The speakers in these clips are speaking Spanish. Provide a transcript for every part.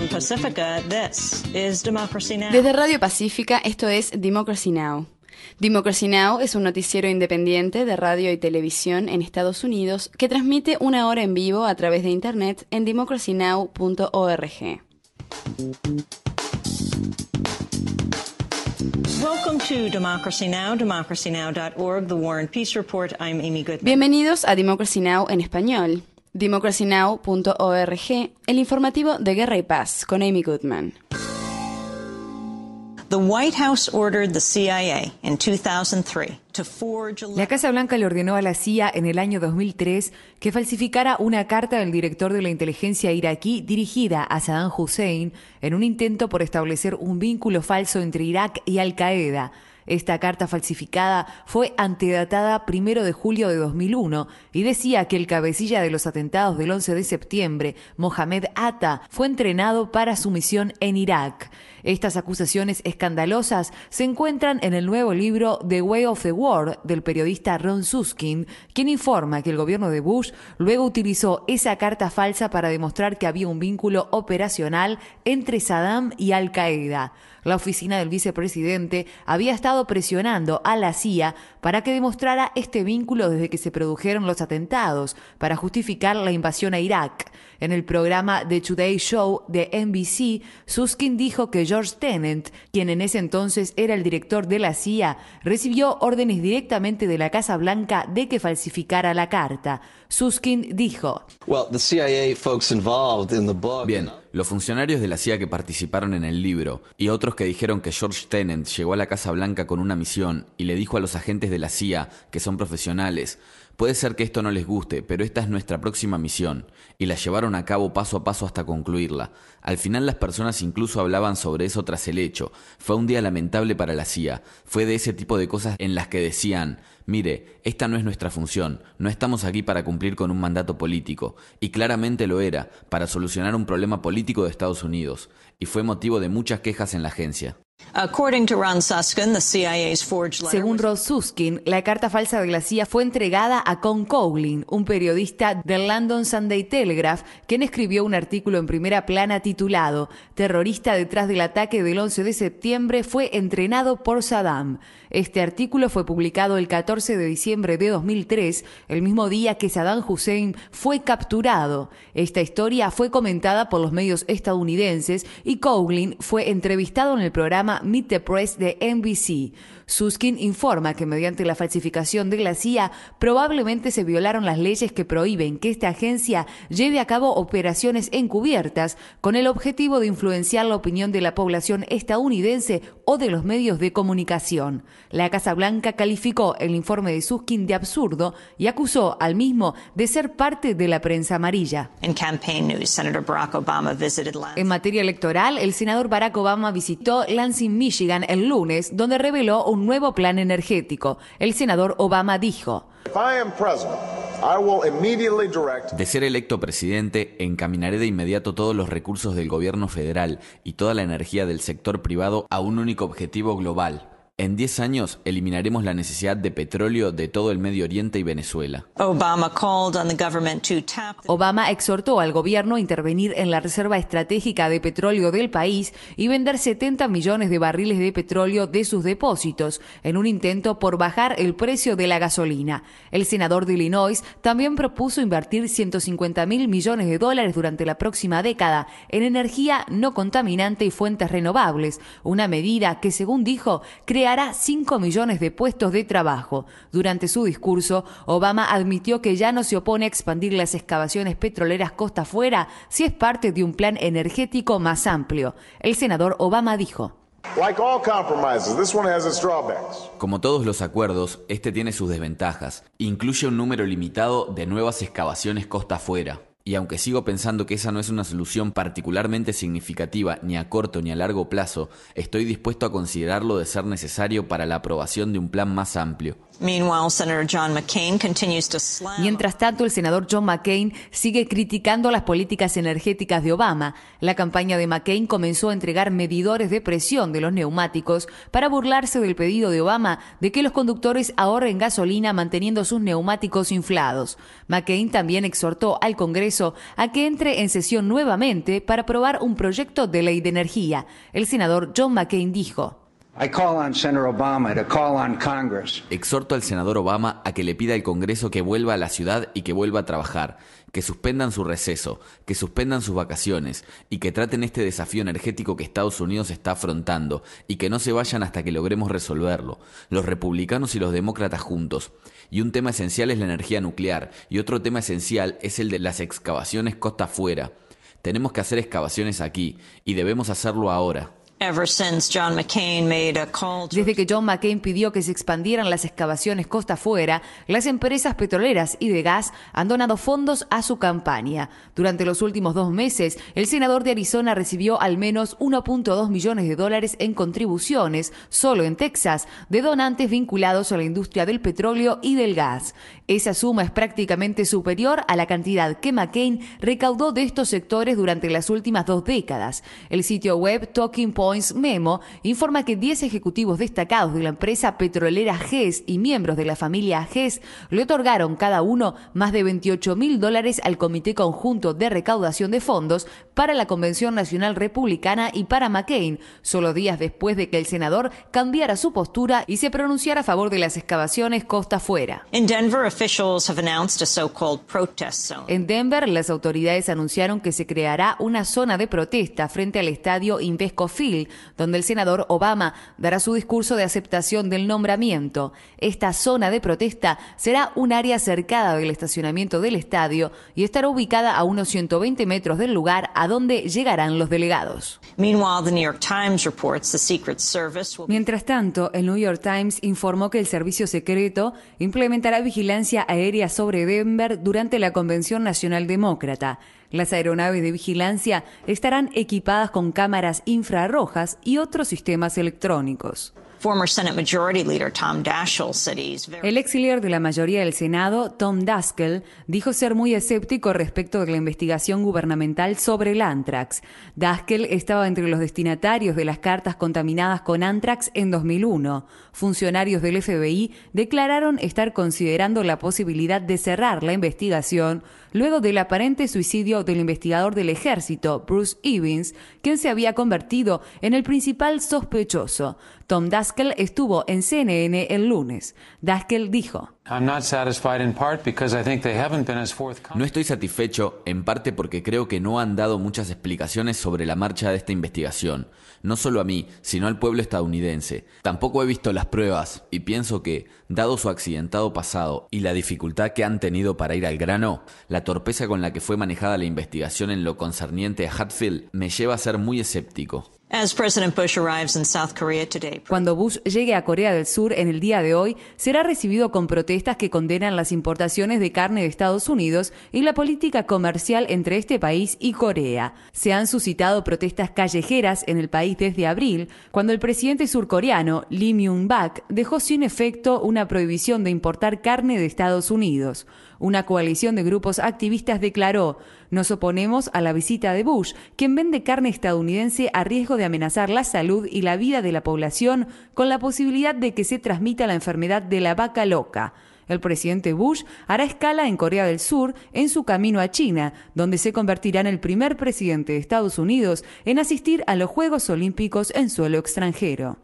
From Pacifica, this is Democracy Now! Desde Radio Pacífica, esto es Democracy Now! Democracy Now! Es un noticiero independiente de radio y televisión en Estados Unidos que transmite una hora en vivo a través de internet en democracynow.org. Welcome to Democracy Now!, democracynow.org, The War and Peace Report. I'm Amy Goodman. Bienvenidos a Democracy Now! En español. democracynow.org, el informativo de Guerra y Paz, con Amy Goodman. The White House ordered the CIA in 2003 to forge a... La Casa Blanca le ordenó a la CIA en el año 2003 que falsificara una carta del director de la inteligencia iraquí dirigida a Saddam Hussein en un intento por establecer un vínculo falso entre Irak y Al-Qaeda. Esta carta falsificada fue antedatada 1 de julio de 2001 y decía que el cabecilla de los atentados del 11 de septiembre, Mohamed Atta, fue entrenado para su misión en Irak. Estas acusaciones escandalosas se encuentran en el nuevo libro The Way of the War del periodista Ron Suskind, quien informa que el gobierno de Bush luego utilizó esa carta falsa para demostrar que había un vínculo operacional entre Saddam y Al-Qaeda. La oficina del vicepresidente había estado presionando a la CIA para que demostrara este vínculo desde que se produjeron los atentados, para justificar la invasión a Irak. En el programa The Today Show de NBC, Suskind dijo que George Tenet, quien en ese entonces era el director de la CIA, recibió órdenes directamente de la Casa Blanca de que falsificara la carta. Suskind dijo: Bien, los funcionarios de la CIA que participaron en el libro y otros que dijeron que George Tenet llegó a la Casa Blanca con una misión y le dijo a los agentes de la CIA, que son profesionales: puede ser que esto no les guste, pero esta es nuestra próxima misión, y la llevaron a cabo paso a paso hasta concluirla. Al final las personas incluso hablaban sobre eso tras el hecho. Fue un día lamentable para la CIA. Fue de ese tipo de cosas en las que decían: mire, esta no es nuestra función, no estamos aquí para cumplir con un mandato político. Y claramente lo era, para solucionar un problema político de Estados Unidos. Y fue motivo de muchas quejas en la agencia. Según Ron Suskind, la carta falsa de la CIA fue entregada a Con Cowling, un periodista del London Sunday Telegraph, quien escribió un artículo en primera plana titulado «Terrorista detrás del ataque del 11 de septiembre fue entrenado por Saddam». Este artículo fue publicado el 14 de diciembre de 2003, el mismo día que Saddam Hussein fue capturado. Esta historia fue comentada por los medios estadounidenses y Cowling fue entrevistado en el programa Meet the Press de NBC. Suskind informa que mediante la falsificación de la CIA probablemente se violaron las leyes que prohíben que esta agencia lleve a cabo operaciones encubiertas con el objetivo de influenciar la opinión de la población estadounidense o de los medios de comunicación. La Casa Blanca calificó el informe de Suskind de absurdo y acusó al mismo de ser parte de la prensa amarilla. En materia electoral, el senador Barack Obama visitó Lansing, Michigan, el lunes, donde reveló un nuevo plan energético. El senador Obama dijo: de ser electo presidente, encaminaré de inmediato todos los recursos del gobierno federal y toda la energía del sector privado a un único objetivo global. En 10 años eliminaremos la necesidad de petróleo de todo el Medio Oriente y Venezuela. Obama exhortó al gobierno a intervenir en la reserva estratégica de petróleo del país y vender 70 millones de barriles de petróleo de sus depósitos, en un intento por bajar el precio de la gasolina. El senador de Illinois también propuso invertir 150.000 millones de dólares durante la próxima década en energía no contaminante y fuentes renovables, una medida que, según dijo, creará 5 millones de puestos de trabajo. Durante su discurso, Obama admitió que ya no se opone a expandir las excavaciones petroleras costa afuera si es parte de un plan energético más amplio. El senador Obama dijo: como todos los acuerdos, este tiene sus desventajas. Incluye un número limitado de nuevas excavaciones costa afuera. Y aunque sigo pensando que esa no es una solución particularmente significativa ni a corto ni a largo plazo, estoy dispuesto a considerarlo de ser necesario para la aprobación de un plan más amplio. Mientras tanto, el senador John McCain sigue criticando las políticas energéticas de Obama. La campaña de McCain comenzó a entregar medidores de presión de los neumáticos para burlarse del pedido de Obama de que los conductores ahorren gasolina manteniendo sus neumáticos inflados. McCain también exhortó al Congreso Congreso a que entre en sesión nuevamente para aprobar un proyecto de ley de energía. El senador John McCain dijo: Exhorto al senador Obama a que le pida al Congreso que vuelva a la ciudad y que vuelva a trabajar, que suspendan su receso, que suspendan sus vacaciones y que traten este desafío energético que Estados Unidos está afrontando y que no se vayan hasta que logremos resolverlo, los republicanos y los demócratas juntos. Y un tema esencial es la energía nuclear y otro tema esencial es el de las excavaciones costa afuera. Tenemos que hacer excavaciones aquí y debemos hacerlo ahora. Desde que John McCain pidió que se expandieran las excavaciones costa afuera, las empresas petroleras y de gas han donado fondos a su campaña. Durante los últimos 2 meses, el senador de Arizona recibió al menos $1.2 millones en contribuciones, solo en Texas, de donantes vinculados a la industria del petróleo y del gas. Esa suma es prácticamente superior a la cantidad que McCain recaudó de estos sectores durante las últimas 2 décadas. El sitio web Talking Points Memo informa que 10 ejecutivos destacados de la empresa petrolera Hess y miembros de la familia Hess le otorgaron cada uno más de $28,000 al Comité Conjunto de Recaudación de Fondos para la Convención Nacional Republicana y para McCain, solo días después de que el senador cambiara su postura y se pronunciara a favor de las excavaciones costa afuera. En Denver, las autoridades anunciaron que se creará una zona de protesta frente al estadio Invesco Field, donde el senador Obama dará su discurso de aceptación del nombramiento. Esta zona de protesta será un área cercada del estacionamiento del estadio y estará ubicada a unos 120 metros del lugar a donde llegarán los delegados. Mientras tanto, el New York Times informó que el servicio secreto implementará vigilancia aérea sobre Denver durante la Convención Nacional Demócrata. Las aeronaves de vigilancia estarán equipadas con cámaras infrarrojas y otros sistemas electrónicos. El ex líder de la mayoría del Senado, Tom Daskell, dijo ser muy escéptico respecto de la investigación gubernamental sobre el anthrax. Daskell estaba entre los destinatarios de las cartas contaminadas con anthrax en 2001. Funcionarios del FBI declararon estar considerando la posibilidad de cerrar la investigación luego del aparente suicidio del investigador del ejército, Bruce Evans, quien se había convertido en el principal sospechoso. Tom Daskell estuvo en CNN el lunes. Daskell dijo: No estoy satisfecho, en parte porque creo que no han dado muchas explicaciones sobre la marcha de esta investigación. No solo a mí, sino al pueblo estadounidense. Tampoco he visto las pruebas y pienso que, dado su accidentado pasado y la dificultad que han tenido para ir al grano, la torpeza con la que fue manejada la investigación en lo concerniente a Hatfield me lleva a ser muy escéptico. Cuando Bush llegue a Corea del Sur en el día de hoy, será recibido con protestas que condenan las importaciones de carne de Estados Unidos y la política comercial entre este país y Corea. Se han suscitado protestas callejeras en el país desde abril, cuando el presidente surcoreano Lee Myung-bak dejó sin efecto una prohibición de importar carne de Estados Unidos. Una coalición de grupos activistas declaró: nos oponemos a la visita de Bush, quien vende carne estadounidense a riesgo de amenazar la salud y la vida de la población con la posibilidad de que se transmita la enfermedad de la vaca loca. El presidente Bush hará escala en Corea del Sur en su camino a China, donde se convertirá en el primer presidente de Estados Unidos en asistir a los Juegos Olímpicos en suelo extranjero.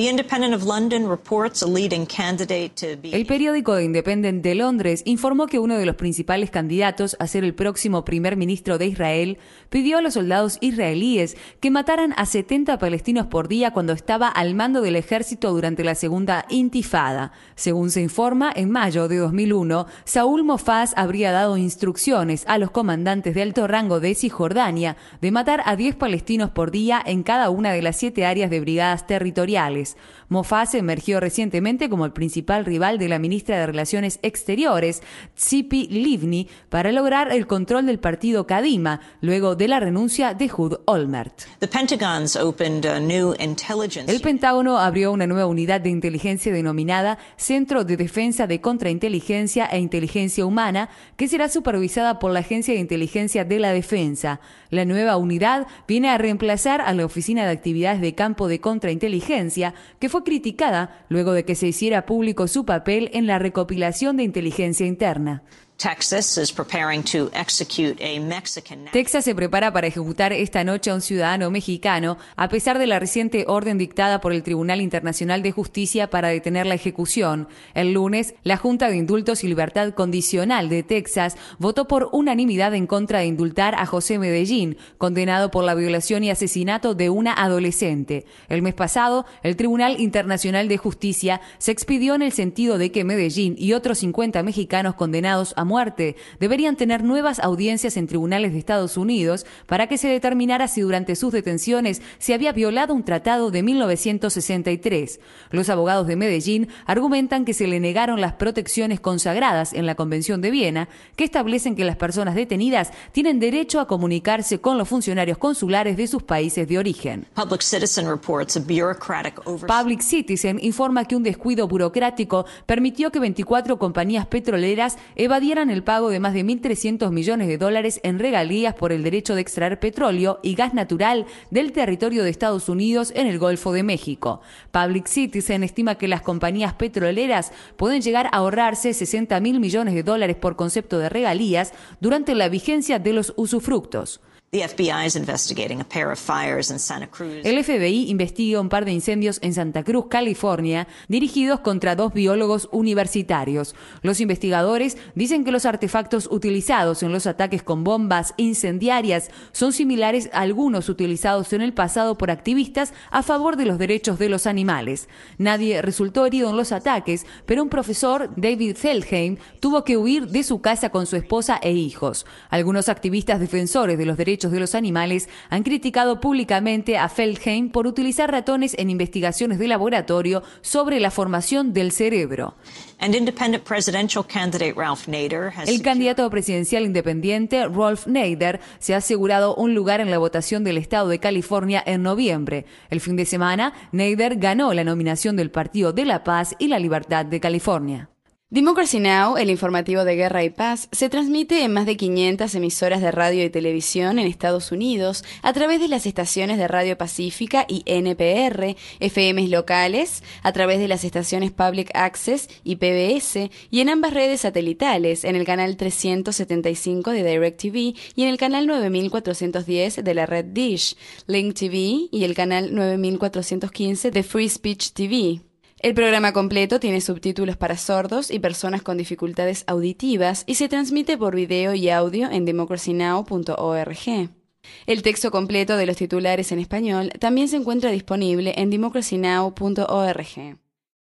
El periódico The Independent de Londres informó que uno de los principales candidatos a ser el próximo primer ministro de Israel pidió a los soldados israelíes que mataran a 70 palestinos por día cuando estaba al mando del ejército durante la segunda intifada. Según se informa, en mayo de 2001, Saúl Mofaz habría dado instrucciones a los comandantes de alto rango de Cisjordania de matar a 10 palestinos por día en cada una de las 7 áreas de brigadas territoriales. Mofaz emergió recientemente como el principal rival de la ministra de Relaciones Exteriores, Tzipi Livni, para lograr el control del partido Kadima, luego de la renuncia de Ehud Olmert. El Pentágono abrió una nueva unidad de inteligencia denominada Centro de Defensa de Contrainteligencia e Inteligencia Humana, que será supervisada por la Agencia de Inteligencia de la Defensa. La nueva unidad viene a reemplazar a la Oficina de Actividades de Campo de Contrainteligencia, que fue criticada luego de que se hiciera público su papel en la recopilación de inteligencia interna. Texas se prepara para ejecutar esta noche a un ciudadano mexicano, a pesar de la reciente orden dictada por el Tribunal Internacional de Justicia para detener la ejecución. El lunes, la Junta de Indultos y Libertad Condicional de Texas votó por unanimidad en contra de indultar a José Medellín, condenado por la violación y asesinato de una adolescente. El mes pasado, el Tribunal Internacional de Justicia se expidió en el sentido de que Medellín y otros 50 mexicanos condenados a muerte deberían tener nuevas audiencias en tribunales de Estados Unidos para que se determinara si durante sus detenciones se había violado un tratado de 1963. Los abogados de Medellín argumentan que se le negaron las protecciones consagradas en la Convención de Viena, que establecen que las personas detenidas tienen derecho a comunicarse con los funcionarios consulares de sus países de origen. Public Citizen informa que un descuido burocrático permitió que 24 compañías petroleras evadieran el pago de más de $1.300 millones en regalías por el derecho de extraer petróleo y gas natural del territorio de Estados Unidos en el Golfo de México. Public Citizen estima que las compañías petroleras pueden llegar a ahorrarse $60.000 millones por concepto de regalías durante la vigencia de los usufructos. The FBI is investigating a pair of fires in Santa Cruz. El FBI investiga un par de incendios en Santa Cruz, California, dirigidos contra 2 biólogos universitarios. Los investigadores dicen que los artefactos utilizados en los ataques con bombas incendiarias son similares a algunos utilizados en el pasado por activistas a favor de los derechos de los animales. Nadie resultó herido en los ataques, pero un profesor, David Feldheim, tuvo que huir de su casa con su esposa e hijos. Algunos activistas defensores de los derechos de los animales han criticado públicamente a Feldheim por utilizar ratones en investigaciones de laboratorio sobre la formación del cerebro. El candidato presidencial independiente Ralph Nader se ha asegurado un lugar en la votación del estado de California en noviembre. El fin de semana, Nader ganó la nominación del Partido de la Paz y la Libertad de California. Democracy Now!, el informativo de guerra y paz, se transmite en más de 500 emisoras de radio y televisión en Estados Unidos a través de las estaciones de Radio Pacífica y NPR, FMs locales, a través de las estaciones Public Access y PBS, y en ambas redes satelitales, en el canal 375 de DirecTV y en el canal 9410 de la red Dish, Link TV y el canal 9415 de Free Speech TV. El programa completo tiene subtítulos para sordos y personas con dificultades auditivas y se transmite por video y audio en democracynow.org. El texto completo de los titulares en español también se encuentra disponible en democracynow.org.